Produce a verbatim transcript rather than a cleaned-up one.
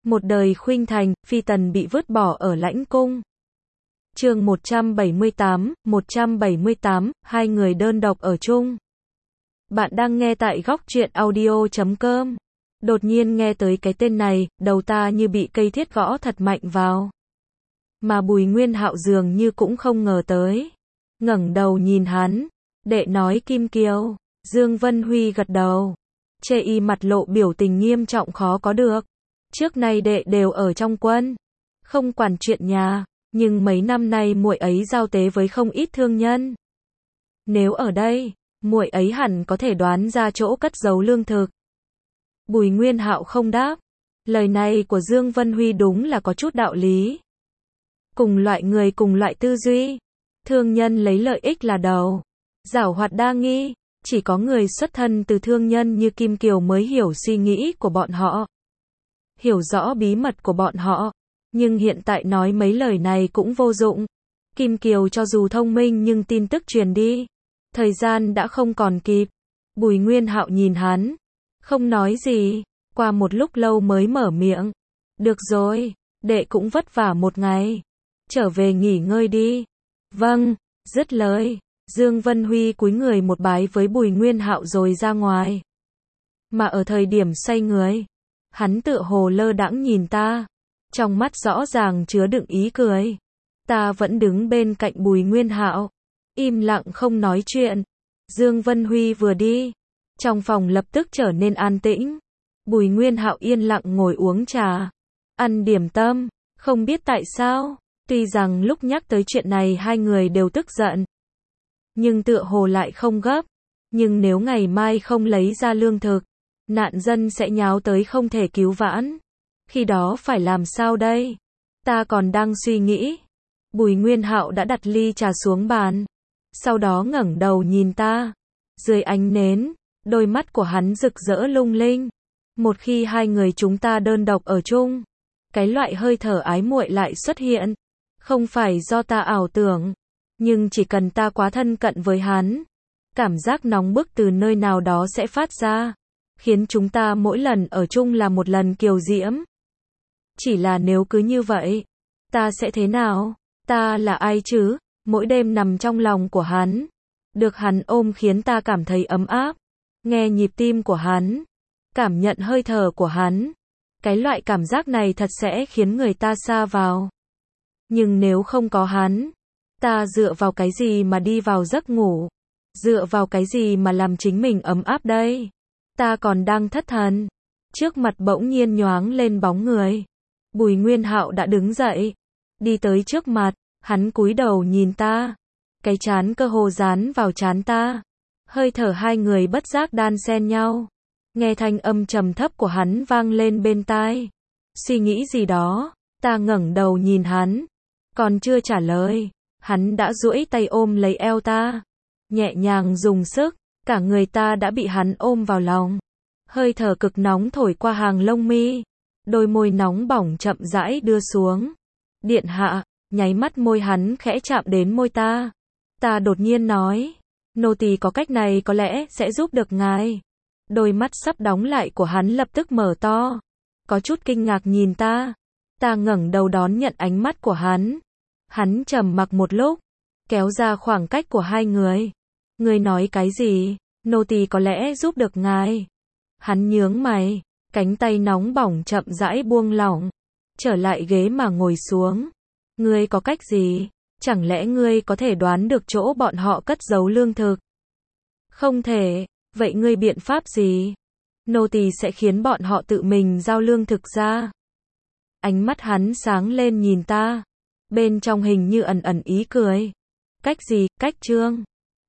Một đời khuynh thành, phi tần bị vứt bỏ ở lãnh cung. Chương một trăm bảy mươi tám, một trăm bảy mươi tám, hai người đơn độc ở chung. Bạn đang nghe tại góc truyện audio chấm com. Đột nhiên nghe tới cái tên này, đầu ta như bị cây thiết gõ thật mạnh vào. Mà Bùi Nguyên Hạo dường như cũng không ngờ tới. Ngẩng đầu nhìn hắn, đệ nói Kim Kiều. Dương Vân Huy gật đầu. Chê y mặt lộ biểu tình nghiêm trọng khó có được. Trước nay đệ đều ở trong quân, không quản chuyện nhà, nhưng mấy năm nay muội ấy giao tế với không ít thương nhân. Nếu ở đây, muội ấy hẳn có thể đoán ra chỗ cất giấu lương thực. Bùi Nguyên Hạo không đáp. Lời này của Dương Vân Huy đúng là có chút đạo lý. Cùng loại người cùng loại tư duy, thương nhân lấy lợi ích là đầu, giảo hoạt đa nghi, chỉ có người xuất thân từ thương nhân như Kim Kiều mới hiểu suy nghĩ của bọn họ, hiểu rõ bí mật của bọn họ, nhưng hiện tại nói mấy lời này cũng vô dụng. Kim Kiều cho dù thông minh nhưng tin tức truyền đi, thời gian đã không còn kịp. Bùi Nguyên Hạo nhìn hắn, không nói gì, qua một lúc lâu mới mở miệng. Được rồi, đệ cũng vất vả một ngày, trở về nghỉ ngơi đi. Vâng, dứt lời, Dương Vân Huy cúi người một bái với Bùi Nguyên Hạo rồi ra ngoài. Mà ở thời điểm xoay người, hắn tựa hồ lơ đãng nhìn ta, trong mắt rõ ràng chứa đựng ý cười. Ta vẫn đứng bên cạnh Bùi Nguyên Hạo, im lặng không nói chuyện. Dương Vân Huy vừa đi, trong phòng lập tức trở nên an tĩnh. Bùi Nguyên Hạo yên lặng ngồi uống trà, ăn điểm tâm. Không biết tại sao, tuy rằng lúc nhắc tới chuyện này hai người đều tức giận, nhưng tựa hồ lại không gấp. Nhưng nếu ngày mai không lấy ra lương thực, nạn dân sẽ nháo tới không thể cứu vãn. Khi đó phải làm sao đây? Ta còn đang suy nghĩ. Bùi Nguyên Hạo đã đặt ly trà xuống bàn, sau đó ngẩng đầu nhìn ta. Dưới ánh nến, đôi mắt của hắn rực rỡ lung linh. Một khi hai người chúng ta đơn độc ở chung, cái loại hơi thở ái muội lại xuất hiện. Không phải do ta ảo tưởng, nhưng chỉ cần ta quá thân cận với hắn, cảm giác nóng bức từ nơi nào đó sẽ phát ra, khiến chúng ta mỗi lần ở chung là một lần kiều diễm. Chỉ là nếu cứ như vậy, ta sẽ thế nào? Ta là ai chứ? Mỗi đêm nằm trong lòng của hắn, được hắn ôm khiến ta cảm thấy ấm áp, nghe nhịp tim của hắn, cảm nhận hơi thở của hắn. Cái loại cảm giác này thật sẽ khiến người ta sa vào. Nhưng nếu không có hắn, ta dựa vào cái gì mà đi vào giấc ngủ? Dựa vào cái gì mà làm chính mình ấm áp đây? Ta còn đang thất thần. Trước mặt bỗng nhiên nhoáng lên bóng người. Bùi Nguyên Hạo đã đứng dậy, đi tới trước mặt, hắn cúi đầu nhìn ta. Cái trán cơ hồ dán vào trán ta. Hơi thở hai người bất giác đan xen nhau. Nghe thanh âm trầm thấp của hắn vang lên bên tai. Suy nghĩ gì đó, ta ngẩng đầu nhìn hắn. Còn chưa trả lời, hắn đã duỗi tay ôm lấy eo ta, nhẹ nhàng dùng sức, cả người ta đã bị hắn ôm vào lòng. Hơi thở cực nóng thổi qua hàng lông mi, đôi môi nóng bỏng chậm rãi đưa xuống. Điện hạ, nháy mắt môi hắn khẽ chạm đến môi ta. Ta đột nhiên nói, nô tỳ có cách này có lẽ sẽ giúp được ngài. Đôi mắt sắp đóng lại của hắn lập tức mở to, có chút kinh ngạc nhìn ta. Ta ngẩng đầu đón nhận ánh mắt của hắn. Hắn trầm mặc một lúc, kéo ra khoảng cách của hai người. Ngươi nói cái gì? Nô tỳ có lẽ giúp được ngài. Hắn nhướng mày, cánh tay nóng bỏng chậm rãi buông lỏng, trở lại ghế mà ngồi xuống. Ngươi có cách gì? Chẳng lẽ ngươi có thể đoán được chỗ bọn họ cất giấu lương thực? Không thể. Vậy ngươi biện pháp gì? Nô tỳ sẽ khiến bọn họ tự mình giao lương thực ra. Ánh mắt hắn sáng lên nhìn ta, bên trong hình như ẩn ẩn ý cười. Cách gì? Cách Trương.